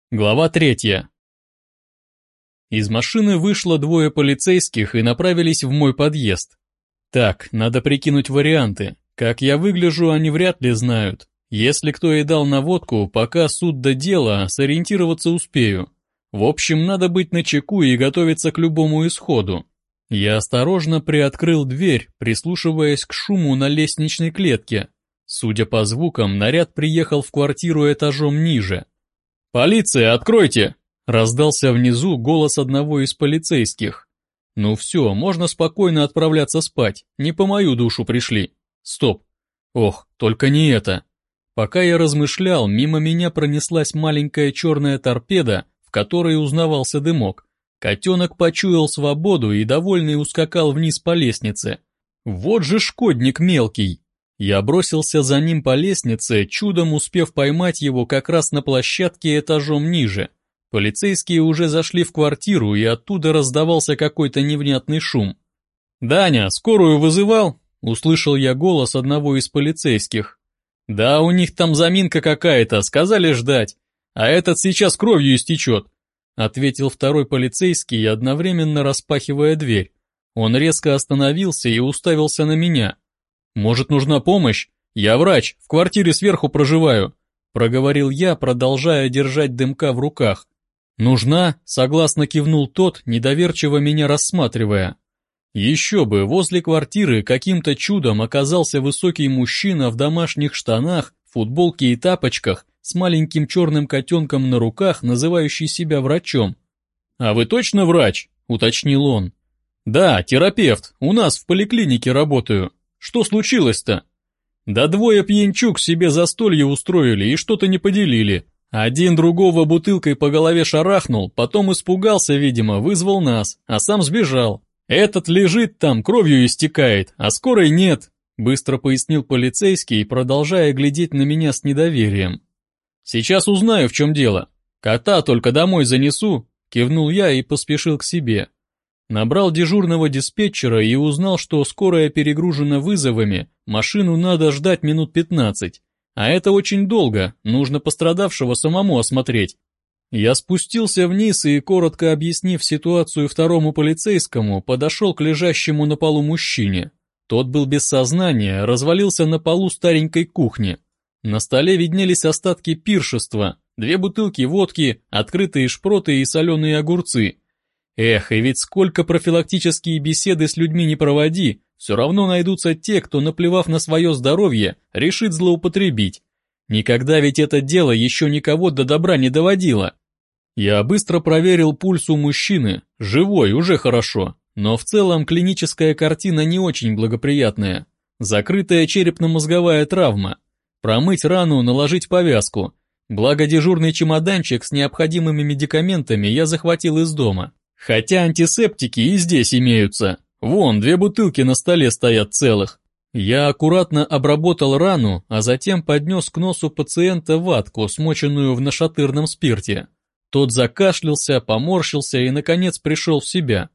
Глава 3. Из машины вышло двое полицейских и направились в мой подъезд. Так, надо прикинуть варианты. Как я выгляжу, они вряд ли знают. Если кто и дал наводку, пока суд до дела, сориентироваться успею. В общем, надо быть начеку и готовиться к любому исходу. Я осторожно приоткрыл дверь, прислушиваясь к шуму на лестничной клетке. Судя по звукам, наряд приехал в квартиру этажом ниже. «Полиция, откройте!» — раздался внизу голос одного из полицейских. «Ну все, можно спокойно отправляться спать, не по мою душу пришли. Стоп! Ох, только не это!» Пока я размышлял, мимо меня пронеслась маленькая черная торпеда, в которой узнавался дымок. Котенок почуял свободу и довольный ускакал вниз по лестнице. Вот же шкодник мелкий! Я бросился за ним по лестнице, чудом успев поймать его как раз на площадке этажом ниже. Полицейские уже зашли в квартиру, и оттуда раздавался какой-то невнятный шум. «Даня, скорую вызывал?» — услышал я голос одного из полицейских. «Да, у них там заминка какая-то, сказали ждать, а этот сейчас кровью истечет», — ответил второй полицейский, одновременно распахивая дверь. Он резко остановился и уставился на меня. «Может, нужна помощь? Я врач, в квартире сверху проживаю», — проговорил я, продолжая держать дымка в руках. «Нужна?» — согласно кивнул тот, недоверчиво меня рассматривая. Еще бы, возле квартиры каким-то чудом оказался высокий мужчина в домашних штанах, футболке и тапочках, с маленьким черным котенком на руках, называющий себя врачом. «А вы точно врач?» — уточнил он. «Да, терапевт, у нас в поликлинике работаю. Что случилось-то?» «Да двое пьянчук себе застолье устроили и что-то не поделили. Один другого бутылкой по голове шарахнул, потом испугался, видимо, вызвал нас, а сам сбежал. Этот лежит там, кровью истекает, а скорой нет», быстро пояснил полицейский, продолжая глядеть на меня с недоверием. «Сейчас узнаю, в чем дело. Кота только домой занесу», кивнул я и поспешил к себе. Набрал дежурного диспетчера и узнал, что скорая перегружена вызовами, машину надо ждать минут 15. А это очень долго, нужно пострадавшего самому осмотреть. Я спустился вниз и, коротко объяснив ситуацию второму полицейскому, подошел к лежащему на полу мужчине. Тот был без сознания, развалился на полу старенькой кухни. На столе виднелись остатки пиршества, 2 бутылки водки, открытые шпроты и соленые огурцы. Эх, и ведь сколько профилактические беседы с людьми не проводи, все равно найдутся те, кто, наплевав на свое здоровье, решит злоупотребить. Никогда ведь это дело еще никого до добра не доводило. Я быстро проверил пульс у мужчины, живой, уже хорошо, но в целом клиническая картина не очень благоприятная. Закрытая черепно-мозговая травма. Промыть рану, наложить повязку. Благо дежурный чемоданчик с необходимыми медикаментами я захватил из дома. Хотя антисептики и здесь имеются. Вон, 2 бутылки на столе стоят целых. Я аккуратно обработал рану, а затем поднес к носу пациента ватку, смоченную в нашатырном спирте. Тот закашлялся, поморщился и, наконец, пришел в себя.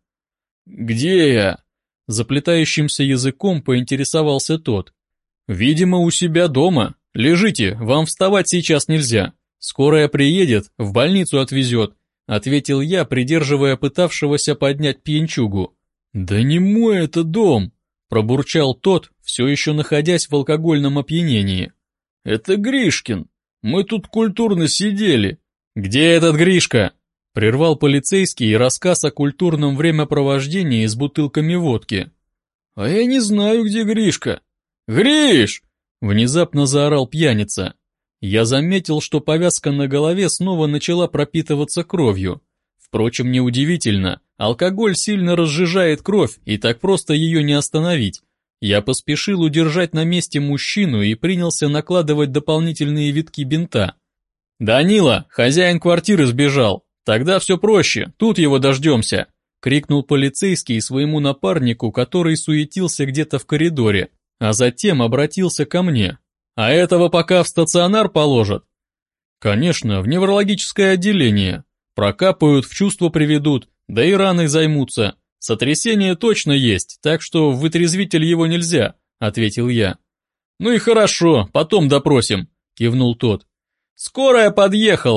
«Где я?» Заплетающимся языком поинтересовался тот. «Видимо, у себя дома. Лежите, вам вставать сейчас нельзя. Скорая приедет, в больницу отвезет», ответил я, придерживая пытавшегося поднять пьянчугу. «Да не мой это дом!» пробурчал тот, все еще находясь в алкогольном опьянении. «Это Гришкин. Мы тут культурно сидели». «Где этот Гришка?» прервал полицейский рассказ о культурном времяпровождении с бутылками водки. «А я не знаю, где Гришка». «Гриш!» внезапно заорал пьяница. Я заметил, что повязка на голове снова начала пропитываться кровью. Впрочем, неудивительно, алкоголь сильно разжижает кровь, и так просто ее не остановить. Я поспешил удержать на месте мужчину и принялся накладывать дополнительные витки бинта. «Данила, хозяин квартиры сбежал, тогда все проще, тут его дождемся», крикнул полицейский своему напарнику, который суетился где-то в коридоре, а затем обратился ко мне. «А этого пока в стационар положат?» «Конечно, в неврологическое отделение. Прокапают, в чувство приведут, да и раной займутся. Сотрясение точно есть, так что в вытрезвитель его нельзя», ответил я. «Ну и хорошо, потом допросим», кивнул тот. «Скорая подъехала»,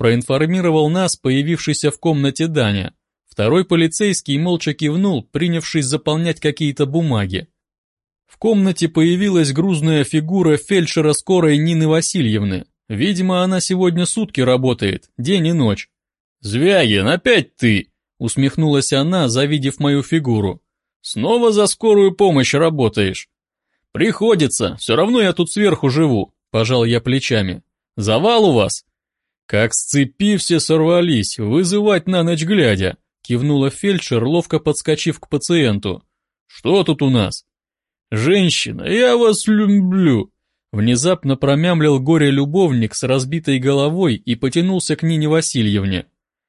проинформировал нас появившийся в комнате Даня. Второй полицейский молча кивнул, принявшись заполнять какие-то бумаги. В комнате появилась грузная фигура фельдшера скорой Нины Васильевны. Видимо, она сегодня сутки работает, день и ночь. «Звягин, опять ты!» — усмехнулась она, завидев мою фигуру. «Снова за скорую помощь работаешь?» «Приходится, все равно я тут сверху живу», — пожал я плечами. «Завал у вас?» «Как с цепи все сорвались, вызывать на ночь глядя», — кивнула фельдшер, ловко подскочив к пациенту. «Что тут у нас?» «Женщина, я вас люблю», — внезапно промямлил горе-любовник с разбитой головой и потянулся к Нине Васильевне.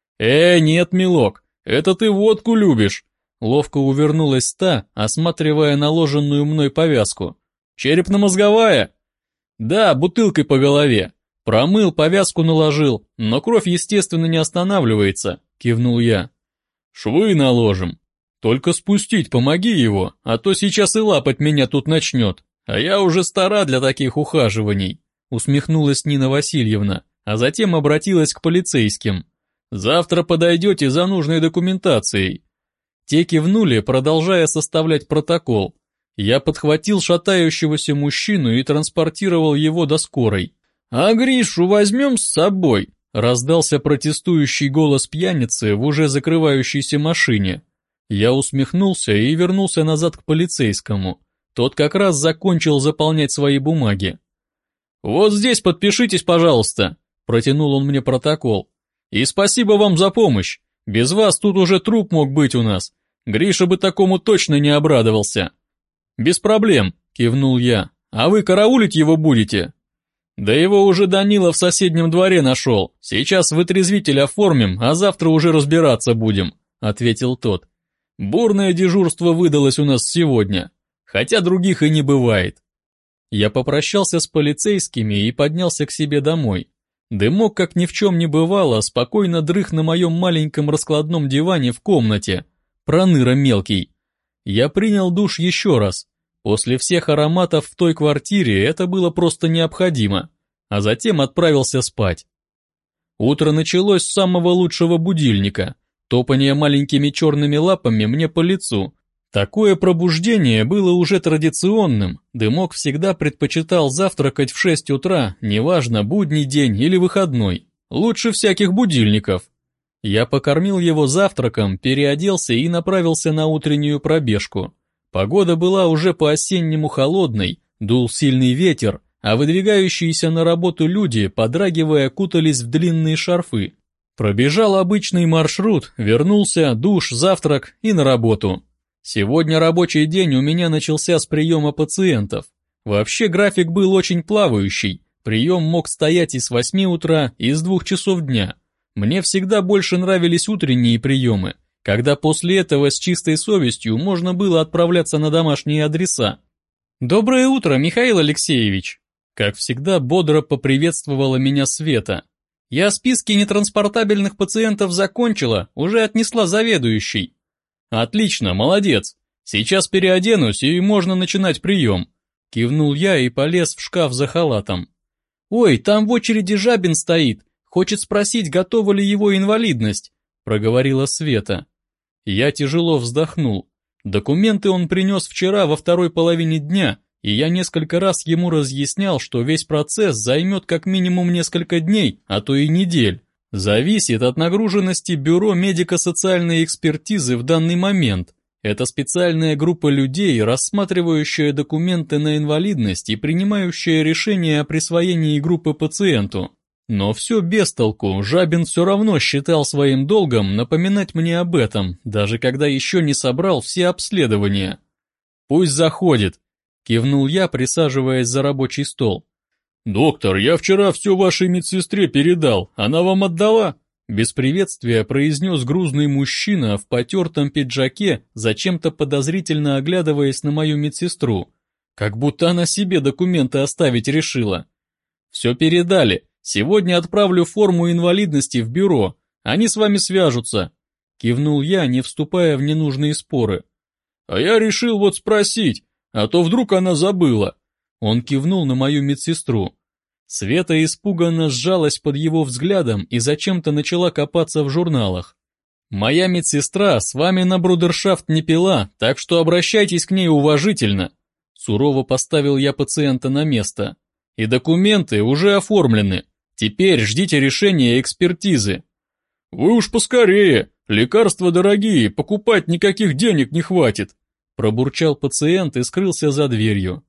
Нет, милок, это ты водку любишь», — ловко увернулась та, осматривая наложенную мной повязку. «Черепно-мозговая?» «Да, бутылкой по голове. Промыл, повязку наложил, но кровь, естественно, не останавливается», — кивнул я. «Швы наложим. Только спустить помоги его, а то сейчас и лапать меня тут начнет, а я уже стара для таких ухаживаний», — усмехнулась Нина Васильевна, а затем обратилась к полицейским. «Завтра подойдете за нужной документацией». Те кивнули, продолжая составлять протокол. Я подхватил шатающегося мужчину и транспортировал его до скорой. «А Гришу возьмем с собой?» — раздался протестующий голос пьяницы в уже закрывающейся машине. Я усмехнулся и вернулся назад к полицейскому. Тот как раз закончил заполнять свои бумаги. «Вот здесь подпишитесь, пожалуйста», — протянул он мне протокол. «И спасибо вам за помощь. Без вас тут уже труп мог быть у нас. Гриша бы такому точно не обрадовался». «Без проблем», — кивнул я. «А вы караулить его будете?» «Да его уже Данила в соседнем дворе нашел. Сейчас вытрезвитель оформим, а завтра уже разбираться будем», — ответил тот. «Бурное дежурство выдалось у нас сегодня, хотя других и не бывает». Я попрощался с полицейскими и поднялся к себе домой. Дымок, как ни в чем не бывало, спокойно дрых на моем маленьком раскладном диване в комнате. Проныра мелкий. Я принял душ еще раз. После всех ароматов в той квартире это было просто необходимо, а затем отправился спать. Утро началось с самого лучшего будильника. Топание маленькими черными лапами мне по лицу. Такое пробуждение было уже традиционным. Дымок всегда предпочитал завтракать в 6 утра, неважно, будний день или выходной. Лучше всяких будильников. Я покормил его завтраком, переоделся и направился на утреннюю пробежку. Погода была уже по-осеннему холодной, дул сильный ветер, а выдвигающиеся на работу люди, подрагивая, кутались в длинные шарфы. Пробежал обычный маршрут, вернулся, душ, завтрак и на работу. Сегодня рабочий день у меня начался с приема пациентов. Вообще график был очень плавающий, прием мог стоять и с 8 утра, и с 2 часов дня. Мне всегда больше нравились утренние приемы, когда после этого с чистой совестью можно было отправляться на домашние адреса. «Доброе утро, Михаил Алексеевич!» Как всегда бодро поприветствовала меня Света. «Я списки нетранспортабельных пациентов закончила, уже отнесла заведующей». «Отлично, молодец. Сейчас переоденусь и можно начинать прием», — кивнул я и полез в шкаф за халатом. «Ой, там в очереди Жабин стоит, хочет спросить, готова ли его инвалидность», — проговорила Света. Я тяжело вздохнул. Документы он принес вчера во второй половине дня, и я несколько раз ему разъяснял, что весь процесс займет как минимум несколько дней, а то и недель. Зависит от нагруженности бюро медико-социальной экспертизы в данный момент. Это специальная группа людей, рассматривающая документы на инвалидность и принимающая решение о присвоении группы пациенту. Но все без толку, Жабин все равно считал своим долгом напоминать мне об этом, даже когда еще не собрал все обследования. «Пусть заходит», — кивнул я, присаживаясь за рабочий стол. «Доктор, я вчера все вашей медсестре передал, она вам отдала?» Без приветствия произнес грузный мужчина в потертом пиджаке, зачем-то подозрительно оглядываясь на мою медсестру. Как будто она себе документы оставить решила. «Все передали, сегодня отправлю форму инвалидности в бюро, они с вами свяжутся», кивнул я, не вступая в ненужные споры. «А я решил вот спросить, а то вдруг она забыла». Он кивнул на мою медсестру. Света испуганно сжалась под его взглядом и зачем-то начала копаться в журналах. «Моя медсестра с вами на брудершафт не пила, так что обращайтесь к ней уважительно». Сурово поставил я пациента на место. «И документы уже оформлены. Теперь ждите решения экспертизы». «Вы уж поскорее, лекарства дорогие, покупать никаких денег не хватит», пробурчал пациент и скрылся за дверью.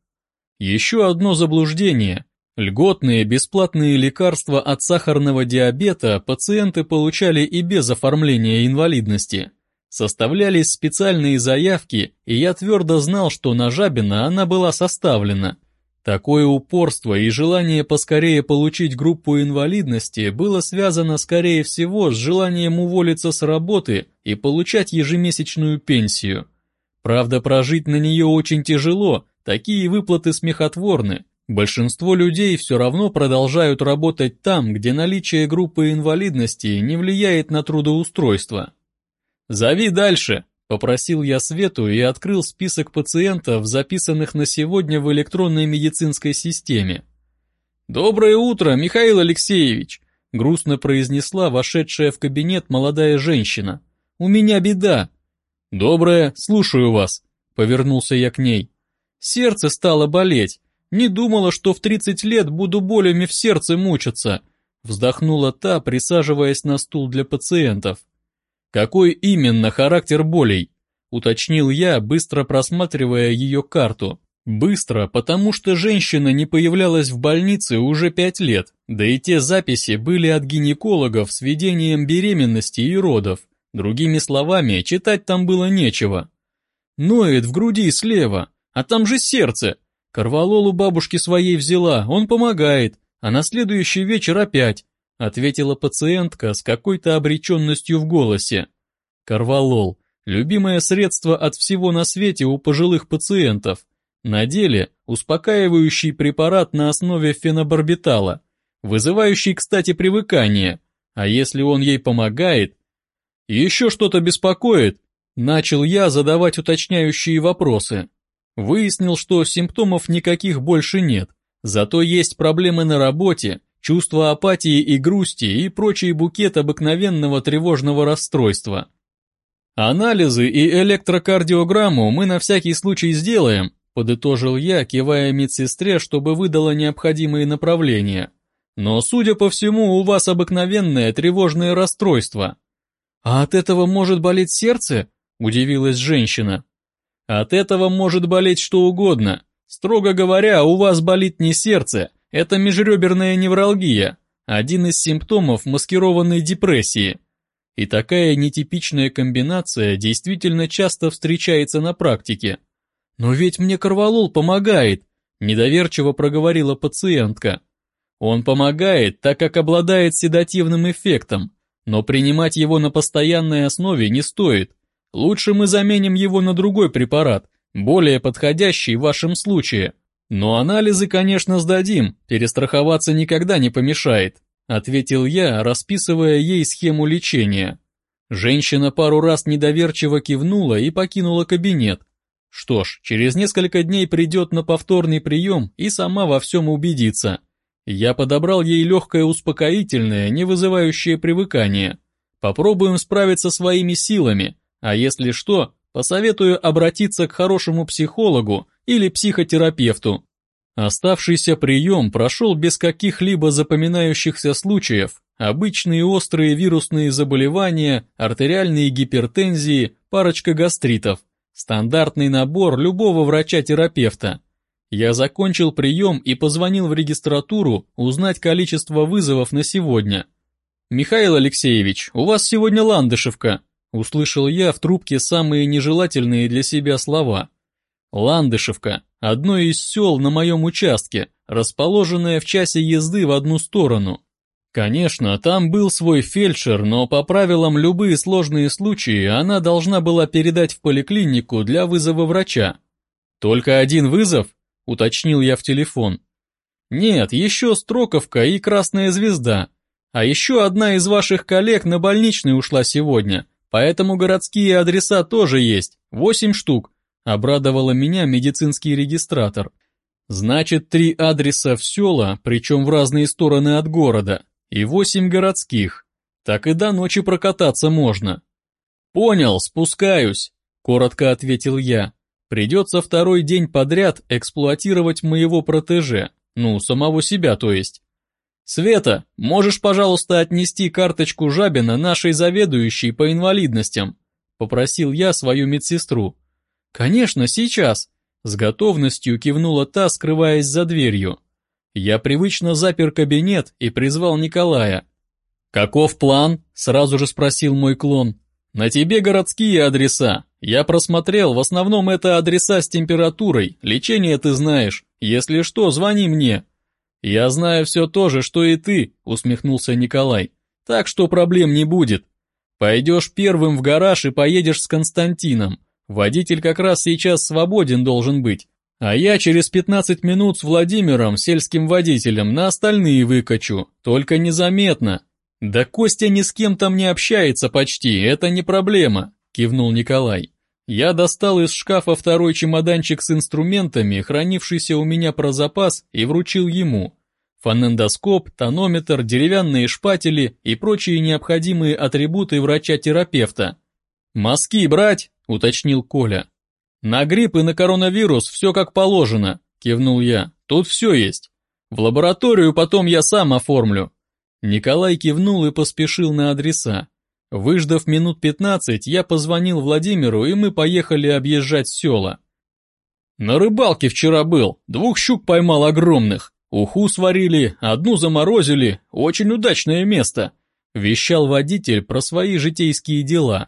Еще одно заблуждение. Льготные бесплатные лекарства от сахарного диабета пациенты получали и без оформления инвалидности. Составлялись специальные заявки, и я твердо знал, что на Жабина она была составлена. Такое упорство и желание поскорее получить группу инвалидности было связано, скорее всего, с желанием уволиться с работы и получать ежемесячную пенсию. Правда, прожить на нее очень тяжело, такие выплаты смехотворны. Большинство людей все равно продолжают работать там, где наличие группы инвалидности не влияет на трудоустройство. «Зови дальше», — попросил я Свету и открыл список пациентов, записанных на сегодня в электронной медицинской системе. «Доброе утро, Михаил Алексеевич», — грустно произнесла вошедшая в кабинет молодая женщина. «У меня беда». «Доброе, слушаю вас», — повернулся я к ней. «Сердце стало болеть. Не думала, что в 30 лет буду болями в сердце мучиться», — вздохнула та, присаживаясь на стул для пациентов. «Какой именно характер болей?» — уточнил я, быстро просматривая ее карту. Быстро, потому что женщина не появлялась в больнице уже 5 лет, да и те записи были от гинекологов с ведением беременности и родов. Другими словами, читать там было нечего. «Ноет в груди слева, а там же сердце. Корвалол у бабушки своей взяла, он помогает, а на следующий вечер опять», ответила пациентка с какой-то обреченностью в голосе. Корвалол – любимое средство от всего на свете у пожилых пациентов. На деле успокаивающий препарат на основе фенобарбитала, вызывающий, кстати, привыкание, а если он ей помогает… «Еще что-то беспокоит?» Начал я задавать уточняющие вопросы. Выяснил, что симптомов никаких больше нет, зато есть проблемы на работе, чувство апатии и грусти и прочий букет обыкновенного тревожного расстройства. «Анализы и электрокардиограмму мы на всякий случай сделаем», подытожил я, кивая медсестре, чтобы выдала необходимые направления. «Но, судя по всему, у вас обыкновенное тревожное расстройство». «А от этого может болеть сердце?» – удивилась женщина. «От этого может болеть что угодно. Строго говоря, у вас болит не сердце, это межреберная невралгия, один из симптомов маскированной депрессии. И такая нетипичная комбинация действительно часто встречается на практике. «Но ведь мне корвалол помогает», – недоверчиво проговорила пациентка. «Он помогает, так как обладает седативным эффектом, но принимать его на постоянной основе не стоит. Лучше мы заменим его на другой препарат, более подходящий в вашем случае. Но анализы, конечно, сдадим, перестраховаться никогда не помешает», ответил я, расписывая ей схему лечения. Женщина пару раз недоверчиво кивнула и покинула кабинет. Что ж, через несколько дней придет на повторный прием и сама во всем убедится. Я подобрал ей легкое успокоительное, не вызывающее привыкания. Попробуем справиться своими силами, а если что, посоветую обратиться к хорошему психологу или психотерапевту. Оставшийся прием прошел без каких-либо запоминающихся случаев. Обычные острые вирусные заболевания, артериальные гипертензии, парочка гастритов. Стандартный набор любого врача-терапевта. Я закончил прием и позвонил в регистратуру узнать количество вызовов на сегодня. «Михаил Алексеевич, у вас сегодня Ландышевка», услышал я в трубке самые нежелательные для себя слова. Ландышевка – одно из сел на моем участке, расположенное в часе езды в одну сторону. Конечно, там был свой фельдшер, но по правилам любые сложные случаи она должна была передать в поликлинику для вызова врача. «Только один вызов?» – уточнил я в телефон. «Нет, еще Строковка и Красная Звезда. А еще одна из ваших коллег на больничный ушла сегодня, поэтому городские адреса тоже есть, 8 штук», – обрадовала меня медицинский регистратор. Значит, 3 адреса в села, причем в разные стороны от города, и 8 городских. Так и до ночи прокататься можно. Понял, спускаюсь, коротко ответил я. Придется второй день подряд эксплуатировать моего протеже, самого себя то есть. Света, можешь, пожалуйста, отнести карточку Жабина нашей заведующей по инвалидностям? Попросил я свою медсестру. Конечно, сейчас. С готовностью кивнула та, скрываясь за дверью. Я привычно запер кабинет и призвал Николая. «Каков план?» – сразу же спросил мой клон. «На тебе городские адреса. Я просмотрел, в основном это адреса с температурой, лечение ты знаешь. Если что, звони мне». «Я знаю все то же, что и ты», – усмехнулся Николай. «Так что проблем не будет. Пойдешь первым в гараж и поедешь с Константином. Водитель как раз сейчас свободен должен быть. А я через 15 минут с Владимиром, сельским водителем, на остальные выкачу, только незаметно». «Да Костя ни с кем там не общается почти, это не проблема», – кивнул Николай. Я достал из шкафа второй чемоданчик с инструментами, хранившийся у меня про запас, и вручил ему. Фонендоскоп, тонометр, деревянные шпатели и прочие необходимые атрибуты врача-терапевта. «Мазки брать?» – уточнил Коля. «На грипп и на коронавирус все как положено», – кивнул я. «Тут все есть. В лабораторию потом я сам оформлю». Николай кивнул и поспешил на адреса. Выждав минут 15, я позвонил Владимиру, и мы поехали объезжать села. «На рыбалке вчера был, 2 щук поймал огромных. Уху сварили, 1 заморозили, очень удачное место», – вещал водитель про свои житейские дела.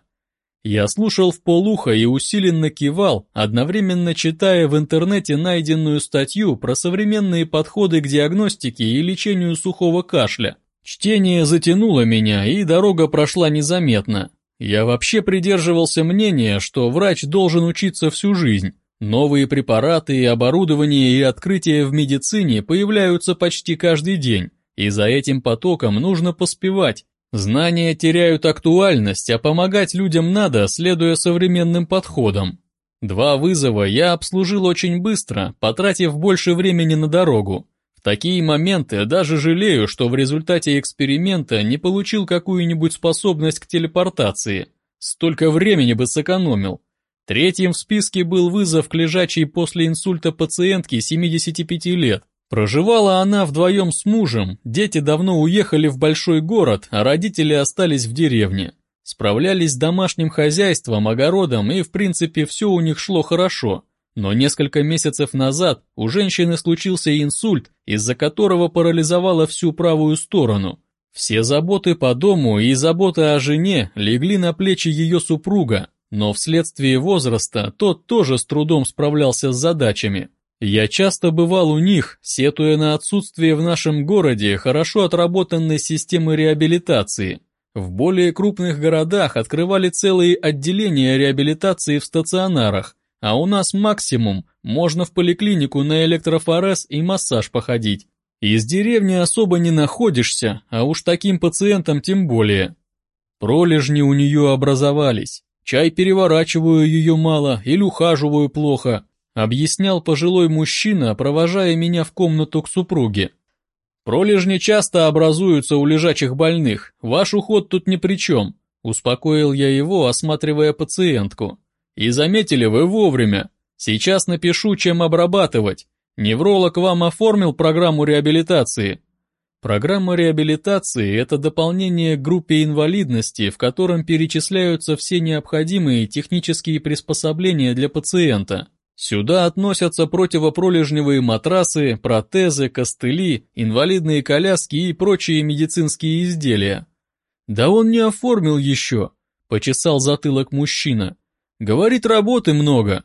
Я слушал вполуха и усиленно кивал, одновременно читая в интернете найденную статью про современные подходы к диагностике и лечению сухого кашля. Чтение затянуло меня, и дорога прошла незаметно. Я вообще придерживался мнения, что врач должен учиться всю жизнь. Новые препараты, оборудование и открытия в медицине появляются почти каждый день, и за этим потоком нужно поспевать. Знания теряют актуальность, а помогать людям надо, следуя современным подходам. 2 вызова я обслужил очень быстро, потратив больше времени на дорогу. В такие моменты даже жалею, что в результате эксперимента не получил какую-нибудь способность к телепортации. Столько времени бы сэкономил. 3-м в списке был вызов к лежачей после инсульта пациентке 75 лет. Проживала она вдвоем с мужем, дети давно уехали в большой город, а родители остались в деревне. Справлялись с домашним хозяйством, огородом, и в принципе все у них шло хорошо. Но несколько месяцев назад у женщины случился инсульт, из-за которого парализовала всю правую сторону. Все заботы по дому и забота о жене легли на плечи ее супруга, но вследствие возраста тот тоже с трудом справлялся с задачами. Я часто бывал у них, сетуя на отсутствие в нашем городе хорошо отработанной системы реабилитации. В более крупных городах открывали целые отделения реабилитации в стационарах, а у нас максимум можно в поликлинику на электрофорез и массаж походить. Из деревни особо не находишься, а уж таким пациентам тем более. Пролежни у нее образовались. Чай переворачиваю ее мало или ухаживаю плохо, объяснял пожилой мужчина, провожая меня в комнату к супруге. Пролежни часто образуются у лежачих больных, ваш уход тут ни при чем, успокоил я его, осматривая пациентку. И заметили вы вовремя. Сейчас напишу, чем обрабатывать. Невролог вам оформил программу реабилитации. Программа реабилитации – это дополнение к группе инвалидности, в котором перечисляются все необходимые технические приспособления для пациента. Сюда относятся противопролежневые матрасы, протезы, костыли, инвалидные коляски и прочие медицинские изделия. «Да он не оформил еще», – почесал затылок мужчина. «Говорит, работы много».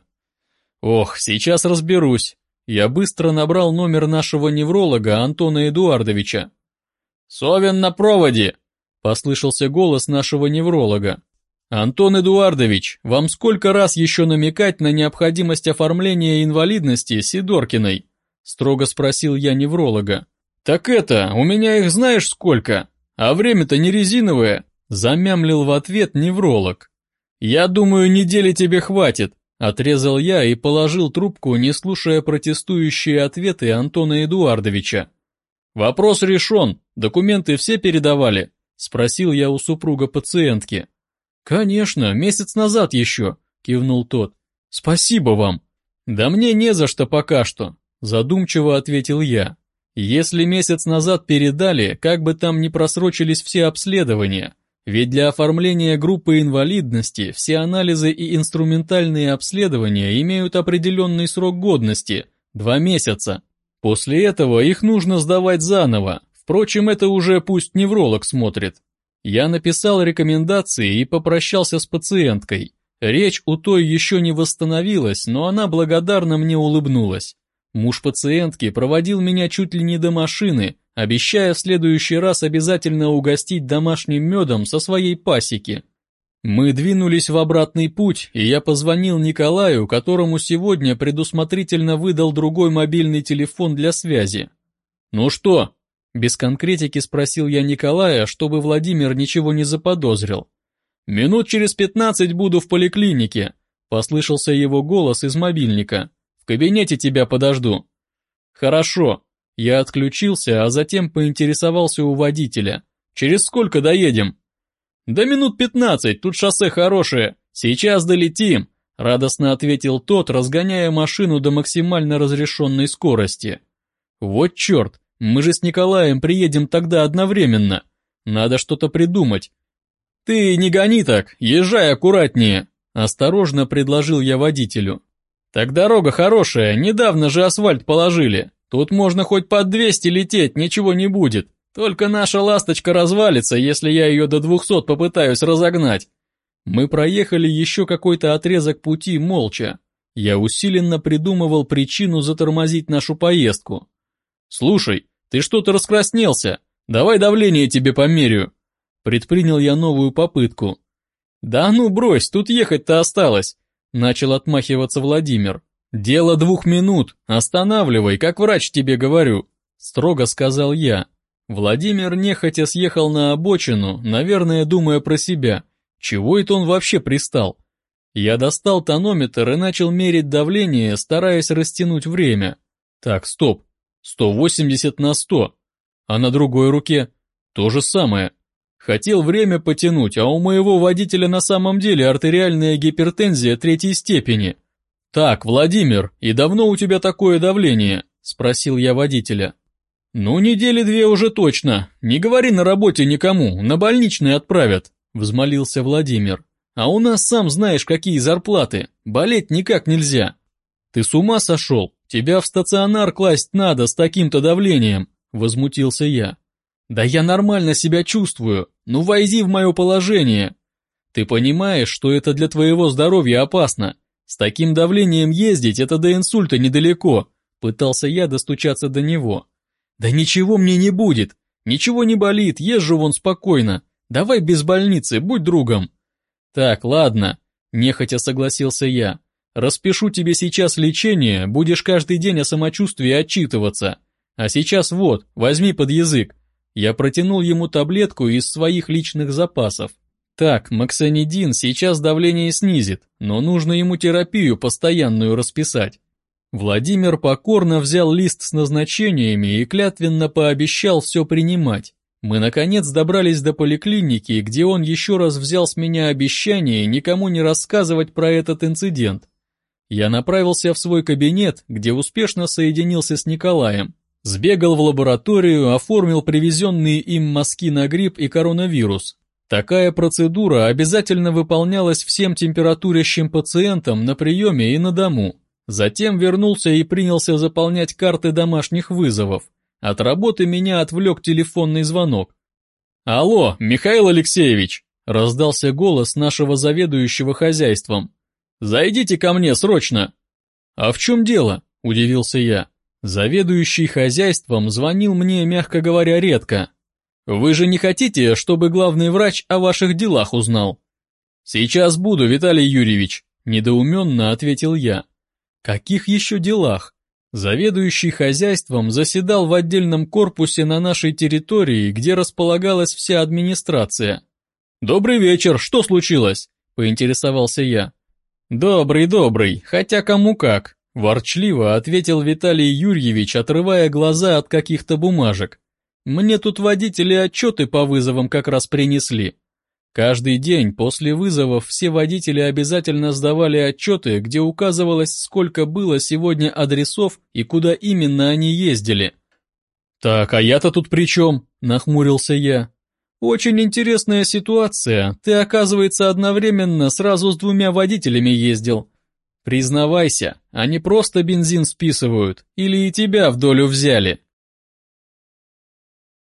«Ох, сейчас разберусь». Я быстро набрал номер нашего невролога Антона Эдуардовича. «Совин на проводе», – послышался голос нашего невролога. «Антон Эдуардович, вам сколько раз еще намекать на необходимость оформления инвалидности Сидоркиной?» – строго спросил я невролога. «Так это, у меня их знаешь сколько? А время-то не резиновое», – замямлил в ответ невролог. «Я думаю, недели тебе хватит», Отрезал я и положил трубку, не слушая протестующие ответы Антона Эдуардовича. «Вопрос решен, документы все передавали?» – спросил я у супруга пациентки. «Конечно, месяц назад еще», – кивнул тот. «Спасибо вам». «Да мне не за что пока что», – задумчиво ответил я. «Если месяц назад передали, как бы там ни просрочились все обследования, ведь для оформления группы инвалидности все анализы и инструментальные обследования имеют определенный срок годности – 2 месяца. После этого их нужно сдавать заново, впрочем, это уже пусть невролог смотрит». Я написал рекомендации и попрощался с пациенткой. Речь у той еще не восстановилась, но она благодарно мне улыбнулась. Муж пациентки проводил меня чуть ли не до машины, обещая в следующий раз обязательно угостить домашним медом со своей пасеки. Мы двинулись в обратный путь, и я позвонил Николаю, которому сегодня предусмотрительно выдал другой мобильный телефон для связи. «Ну что?» – без конкретики спросил я Николая, чтобы Владимир ничего не заподозрил. «Минут через 15 буду в поликлинике», – послышался его голос из мобильника. «В кабинете тебя подожду». «Хорошо». Я отключился, а затем поинтересовался у водителя. «Через сколько доедем?» «Да минут 15, тут шоссе хорошее. Сейчас долетим», – радостно ответил тот, разгоняя машину до максимально разрешенной скорости. «Вот черт, мы же с Николаем приедем тогда одновременно. Надо что-то придумать». «Ты не гони так, езжай аккуратнее», – осторожно предложил я водителю. «Так дорога хорошая, недавно же асфальт положили. Тут можно хоть под 200 лететь, ничего не будет. Только наша ласточка развалится, если я ее до 200 попытаюсь разогнать». Мы проехали еще какой-то отрезок пути молча. Я усиленно придумывал причину затормозить нашу поездку. «Слушай, ты что-то раскраснелся. Давай давление тебе померяю». Предпринял я новую попытку. «Да ну брось, тут ехать-то осталось», – начал отмахиваться Владимир. «Дело 2 минут, останавливай, как врач тебе говорю», – строго сказал я. Владимир нехотя съехал на обочину, наверное, думая про себя. Чего это он вообще пристал? Я достал тонометр и начал мерить давление, стараясь растянуть время. Так, стоп, 180/100. А на другой руке то же самое. Хотел время потянуть, а у моего водителя на самом деле артериальная гипертензия 3-й степени. «Так, Владимир, и давно у тебя такое давление?» – спросил я водителя. «Ну, 2 недели уже точно. Не говори на работе никому, на больничный отправят», – взмолился Владимир. «А у нас сам знаешь, какие зарплаты. Болеть никак нельзя». «Ты с ума сошел? Тебя в стационар класть надо с таким-то давлением», – возмутился я. «Да я нормально себя чувствую. Ну, войди в мое положение. Ты понимаешь, что это для твоего здоровья опасно? С таким давлением ездить – это до инсульта недалеко», – пытался я достучаться до него. «Да ничего мне не будет, ничего не болит, езжу вон спокойно. Давай без больницы, будь другом». «Так, ладно», – нехотя согласился я. «Распишу тебе сейчас лечение, будешь каждый день о самочувствии отчитываться. А сейчас вот, возьми под язык». Я протянул ему таблетку из своих личных запасов. Так, Максанидин сейчас давление снизит, но нужно ему терапию постоянную расписать. Владимир покорно взял лист с назначениями и клятвенно пообещал все принимать. Мы наконец добрались до поликлиники, где он еще раз взял с меня обещание никому не рассказывать про этот инцидент. Я направился в свой кабинет, где успешно соединился с Николаем. Сбегал в лабораторию, оформил привезенные им мазки на грипп и коронавирус. Такая процедура обязательно выполнялась всем температурящим пациентам на приеме и на дому. Затем вернулся и принялся заполнять карты домашних вызовов. От работы меня отвлек телефонный звонок. «Алло, Михаил Алексеевич!» – раздался голос нашего заведующего хозяйством. «Зайдите ко мне срочно!» «А в чем дело?» – удивился я. Заведующий хозяйством звонил мне, мягко говоря, редко. «Вы же не хотите, чтобы главный врач о ваших делах узнал?» «Сейчас буду, Виталий Юрьевич», – недоуменно ответил я. «Каких еще делах?» Заведующий хозяйством заседал в отдельном корпусе на нашей территории, где располагалась вся администрация. «Добрый вечер, что случилось?» – поинтересовался я. «Добрый, добрый, хотя кому как», – ворчливо ответил Виталий Юрьевич, отрывая глаза от каких-то бумажек. «Мне тут водители отчеты по вызовам как раз принесли. Каждый день после вызовов все водители обязательно сдавали отчеты, где указывалось, сколько было сегодня адресов и куда именно они ездили». «Так, а я-то тут при чем?» – нахмурился я. «Очень интересная ситуация. Ты, оказывается, одновременно сразу с двумя водителями ездил. Признавайся, они просто бензин списывают или и тебя в долю взяли?»